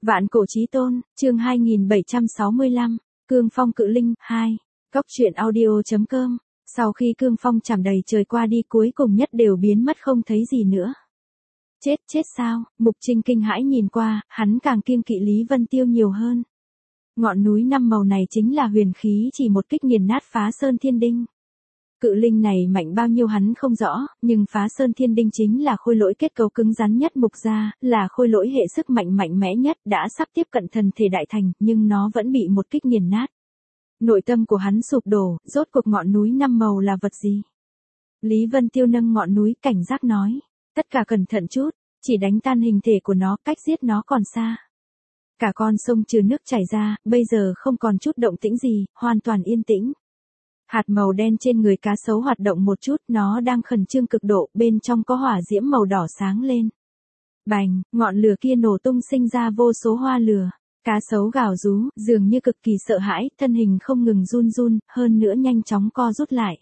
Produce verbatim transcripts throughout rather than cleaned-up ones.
Vạn cổ chí tôn, chương hai nghìn bảy trăm sáu mươi lăm, Cương Phong Cự Linh, hai. Góc truyện audio.com. Sau khi Cương Phong chảm đầy trời qua đi cuối cùng nhất đều biến mất không thấy gì nữa. Chết, chết sao? Mục Trinh kinh hãi nhìn qua, hắn càng kiêng kỵ Lý Vân Tiêu nhiều hơn. Ngọn núi năm màu này chính là huyền khí chỉ một kích nghiền nát Phá Sơn Thiên Đinh. Cự linh này mạnh bao nhiêu hắn không rõ, nhưng Phá Sơn Thiên Đinh chính là khôi lỗi kết cấu cứng rắn nhất mục gia, là khôi lỗi hệ sức mạnh mạnh mẽ nhất, đã sắp tiếp cận thần thể đại thành, nhưng nó vẫn bị một kích nghiền nát. Nội tâm của hắn sụp đổ, rốt cuộc ngọn núi năm màu là vật gì? Lý Vân Tiêu nâng ngọn núi cảnh giác nói, tất cả cẩn thận chút, chỉ đánh tan hình thể của nó, cách giết nó còn xa. Cả con sông trừ nước chảy ra, bây giờ không còn chút động tĩnh gì, hoàn toàn yên tĩnh. Hạt màu đen trên người cá sấu hoạt động một chút, nó đang khẩn trương cực độ, bên trong có hỏa diễm màu đỏ sáng lên. Bành, ngọn lửa kia nổ tung sinh ra vô số hoa lửa. Cá sấu gào rú, dường như cực kỳ sợ hãi, thân hình không ngừng run run, hơn nữa nhanh chóng co rút lại.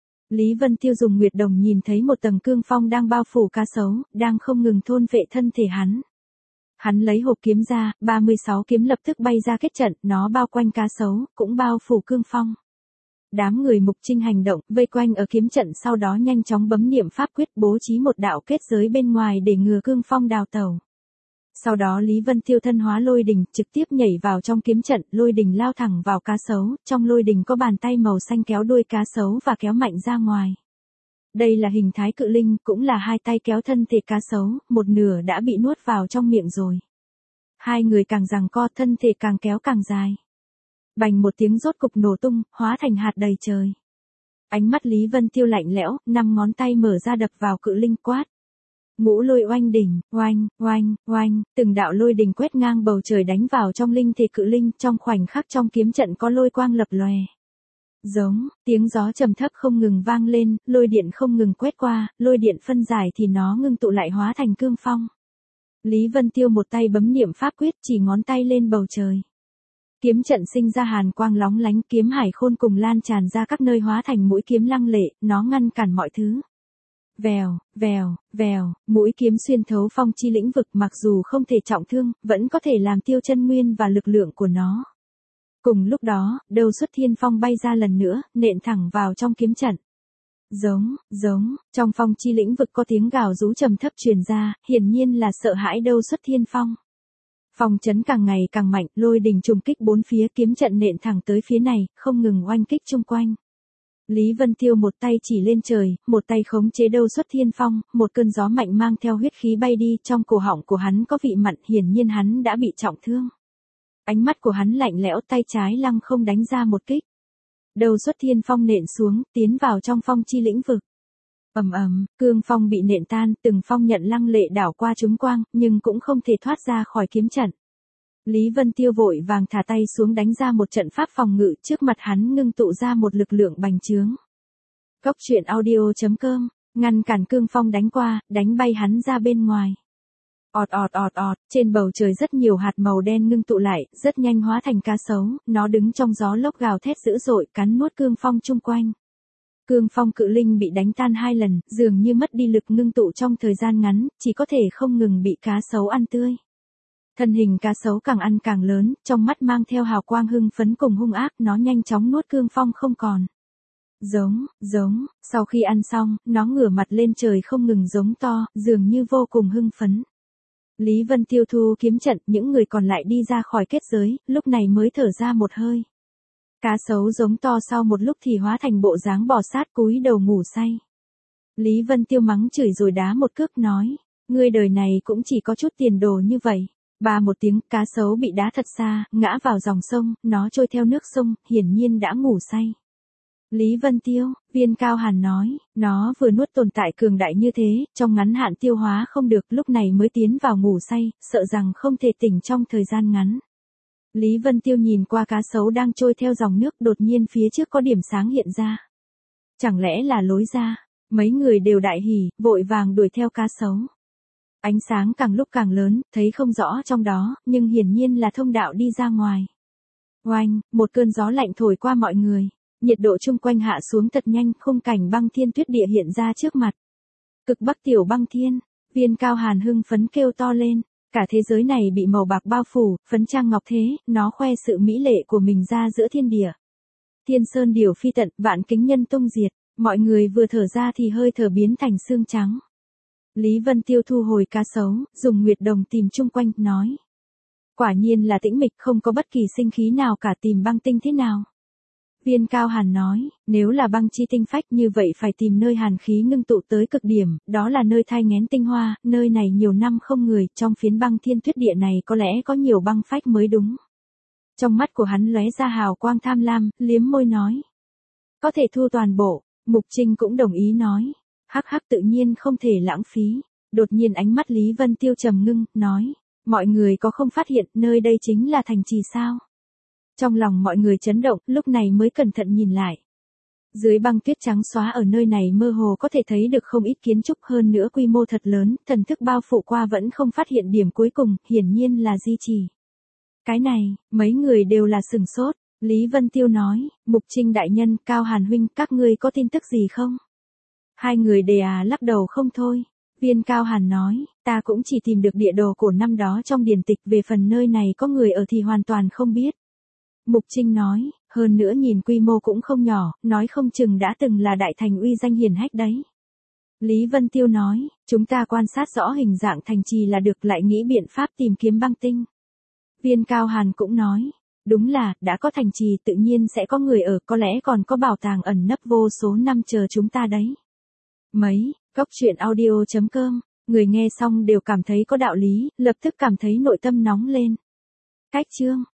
Lý Vân Tiêu dùng nguyệt đồng nhìn thấy một tầng cương phong đang bao phủ cá sấu, đang không ngừng thôn vệ thân thể hắn. Hắn lấy hộp kiếm ra, ba mươi sáu kiếm lập tức bay ra kết trận, nó bao quanh cá sấu, cũng bao phủ cương phong. Đám người Mục Trinh hành động, vây quanh ở kiếm trận, sau đó nhanh chóng bấm niệm pháp quyết bố trí một đạo kết giới bên ngoài để ngừa cương phong đào tẩu. Sau đó Lý Vân Tiêu thân hóa lôi đình, trực tiếp nhảy vào trong kiếm trận, lôi đình lao thẳng vào cá sấu, trong lôi đình có bàn tay màu xanh kéo đuôi cá sấu và kéo mạnh ra ngoài. Đây là hình thái cự linh, cũng là hai tay kéo thân thể cá sấu, một nửa đã bị nuốt vào trong miệng rồi. Hai người càng giằng co, thân thể càng kéo càng dài. Bành một tiếng rốt cục nổ tung, hóa thành hạt đầy trời. Ánh mắt Lý Vân Tiêu lạnh lẽo, năm ngón tay mở ra đập vào cự linh quát. Ngũ lôi oanh đỉnh, oanh, oanh, oanh, từng đạo lôi đình quét ngang bầu trời đánh vào trong linh thể cự linh, trong khoảnh khắc trong kiếm trận có lôi quang lập lòe. Giống, tiếng gió trầm thấp không ngừng vang lên, lôi điện không ngừng quét qua, lôi điện phân giải thì nó ngưng tụ lại hóa thành cương phong. Lý Vân Tiêu một tay bấm niệm pháp quyết, chỉ ngón tay lên bầu trời. Kiếm trận sinh ra hàn quang lóng lánh, kiếm hải khôn cùng lan tràn ra các nơi hóa thành mũi kiếm lăng lệ, nó ngăn cản mọi thứ. Vèo, vèo, vèo, mũi kiếm xuyên thấu phong chi lĩnh vực, mặc dù không thể trọng thương, vẫn có thể làm tiêu chân nguyên và lực lượng của nó. Cùng lúc đó, đầu xuất thiên phong bay ra lần nữa, nện thẳng vào trong kiếm trận. Giống, giống, trong phong chi lĩnh vực có tiếng gào rú trầm thấp truyền ra, hiển nhiên là sợ hãi đầu xuất thiên phong. Phong chấn càng ngày càng mạnh, lôi đình trùng kích bốn phía, kiếm trận nện thẳng tới phía này, không ngừng oanh kích chung quanh. Lý Vân Tiêu một tay chỉ lên trời, một tay khống chế đầu xuất thiên phong, một cơn gió mạnh mang theo huyết khí bay đi, trong cổ họng của hắn có vị mặn, hiển nhiên hắn đã bị trọng thương. Ánh mắt của hắn lạnh lẽo, tay trái lăng không đánh ra một kích. Đầu xuất thiên phong nện xuống, tiến vào trong phong chi lĩnh vực. Ầm ầm, cương phong bị nện tan, từng phong nhận lăng lệ đảo qua chúng quang, nhưng cũng không thể thoát ra khỏi kiếm trận. Lý Vân Tiêu vội vàng thả tay xuống đánh ra một trận pháp phòng ngự, trước mặt hắn ngưng tụ ra một lực lượng bành trướng. Góc truyện audio.com, ngăn cản cương phong đánh qua, đánh bay hắn ra bên ngoài. Ọt ọt ọt ọt, trên bầu trời rất nhiều hạt màu đen ngưng tụ lại, rất nhanh hóa thành cá sấu, nó đứng trong gió lốc gào thét dữ dội, cắn nuốt cương phong chung quanh. Cương phong cự linh bị đánh tan hai lần, dường như mất đi lực ngưng tụ trong thời gian ngắn, chỉ có thể không ngừng bị cá sấu ăn tươi. Thân hình cá sấu càng ăn càng lớn, trong mắt mang theo hào quang hưng phấn cùng hung ác, nó nhanh chóng nuốt cương phong không còn. Giống, giống, sau khi ăn xong, nó ngửa mặt lên trời không ngừng giống to, dường như vô cùng hưng phấn. Lý Vân Tiêu thu kiếm trận, những người còn lại đi ra khỏi kết giới, lúc này mới thở ra một hơi. Cá sấu giống to sau một lúc thì hóa thành bộ dáng bò sát cúi đầu ngủ say. Lý Vân Tiêu mắng chửi rồi đá một cước nói, ngươi đời này cũng chỉ có chút tiền đồ như vậy. Ba một tiếng, cá sấu bị đá thật xa, ngã vào dòng sông, nó trôi theo nước sông, hiển nhiên đã ngủ say. Lý Vân Tiêu, Viên Cao Hàn nói, nó vừa nuốt tồn tại cường đại như thế, trong ngắn hạn tiêu hóa không được, lúc này mới tiến vào ngủ say, sợ rằng không thể tỉnh trong thời gian ngắn. Lý Vân Tiêu nhìn qua cá sấu đang trôi theo dòng nước, đột nhiên phía trước có điểm sáng hiện ra. Chẳng lẽ là lối ra? Mấy người đều đại hỉ, vội vàng đuổi theo cá sấu. Ánh sáng càng lúc càng lớn, thấy không rõ trong đó, nhưng hiển nhiên là thông đạo đi ra ngoài. Oanh, một cơn gió lạnh thổi qua mọi người. Nhiệt độ chung quanh hạ xuống thật nhanh, khung cảnh băng thiên tuyết địa hiện ra trước mặt. Cực Bắc tiểu băng thiên, Viên Cao Hàn hưng phấn kêu to lên. Cả thế giới này bị màu bạc bao phủ, phấn trang ngọc thế, nó khoe sự mỹ lệ của mình ra giữa thiên địa. Thiên sơn điều phi tận, vạn kính nhân tung diệt, mọi người vừa thở ra thì hơi thở biến thành xương trắng. Lý Vân Tiêu thu hồi cá sấu, dùng nguyệt đồng tìm chung quanh, nói. Quả nhiên là tĩnh mịch, không có bất kỳ sinh khí nào cả, tìm băng tinh thế nào. Viên Cao Hàn nói, nếu là băng chi tinh phách như vậy phải tìm nơi hàn khí ngưng tụ tới cực điểm, đó là nơi thai nghén tinh hoa, nơi này nhiều năm không người, trong phiến băng thiên tuyết địa này có lẽ có nhiều băng phách mới đúng. Trong mắt của hắn lóe ra hào quang tham lam, liếm môi nói. Có thể thu toàn bộ, Mục Trinh cũng đồng ý nói. Hắc hắc, tự nhiên không thể lãng phí. Đột nhiên ánh mắt Lý Vân Tiêu trầm ngưng, nói. Mọi người có không phát hiện nơi đây chính là thành trì sao? Trong lòng mọi người chấn động, lúc này mới cẩn thận nhìn lại. Dưới băng tuyết trắng xóa ở nơi này mơ hồ có thể thấy được không ít kiến trúc, hơn nữa quy mô thật lớn, thần thức bao phủ qua vẫn không phát hiện điểm cuối cùng, hiển nhiên là di trì. Cái này, mấy người đều là sửng sốt. Lý Vân Tiêu nói, Mục Trinh đại nhân, Cao Hàn huynh, các ngươi có tin tức gì không? Hai người đề à lắc đầu không thôi. Viên Cao Hàn nói, ta cũng chỉ tìm được địa đồ cổ năm đó trong điển tịch, về phần nơi này có người ở thì hoàn toàn không biết. Mục Trinh nói, hơn nữa nhìn quy mô cũng không nhỏ, nói không chừng đã từng là đại thành uy danh hiển hách đấy. Lý Vân Tiêu nói, chúng ta quan sát rõ hình dạng thành trì là được, lại nghĩ biện pháp tìm kiếm băng tinh. Viên Cao Hàn cũng nói, đúng là, đã có thành trì tự nhiên sẽ có người ở, có lẽ còn có bảo tàng ẩn nấp vô số năm chờ chúng ta đấy. Mấy, Cốc Truyện Audio chấm com, người nghe xong đều cảm thấy có đạo lý, lập tức cảm thấy nội tâm nóng lên. Cách chương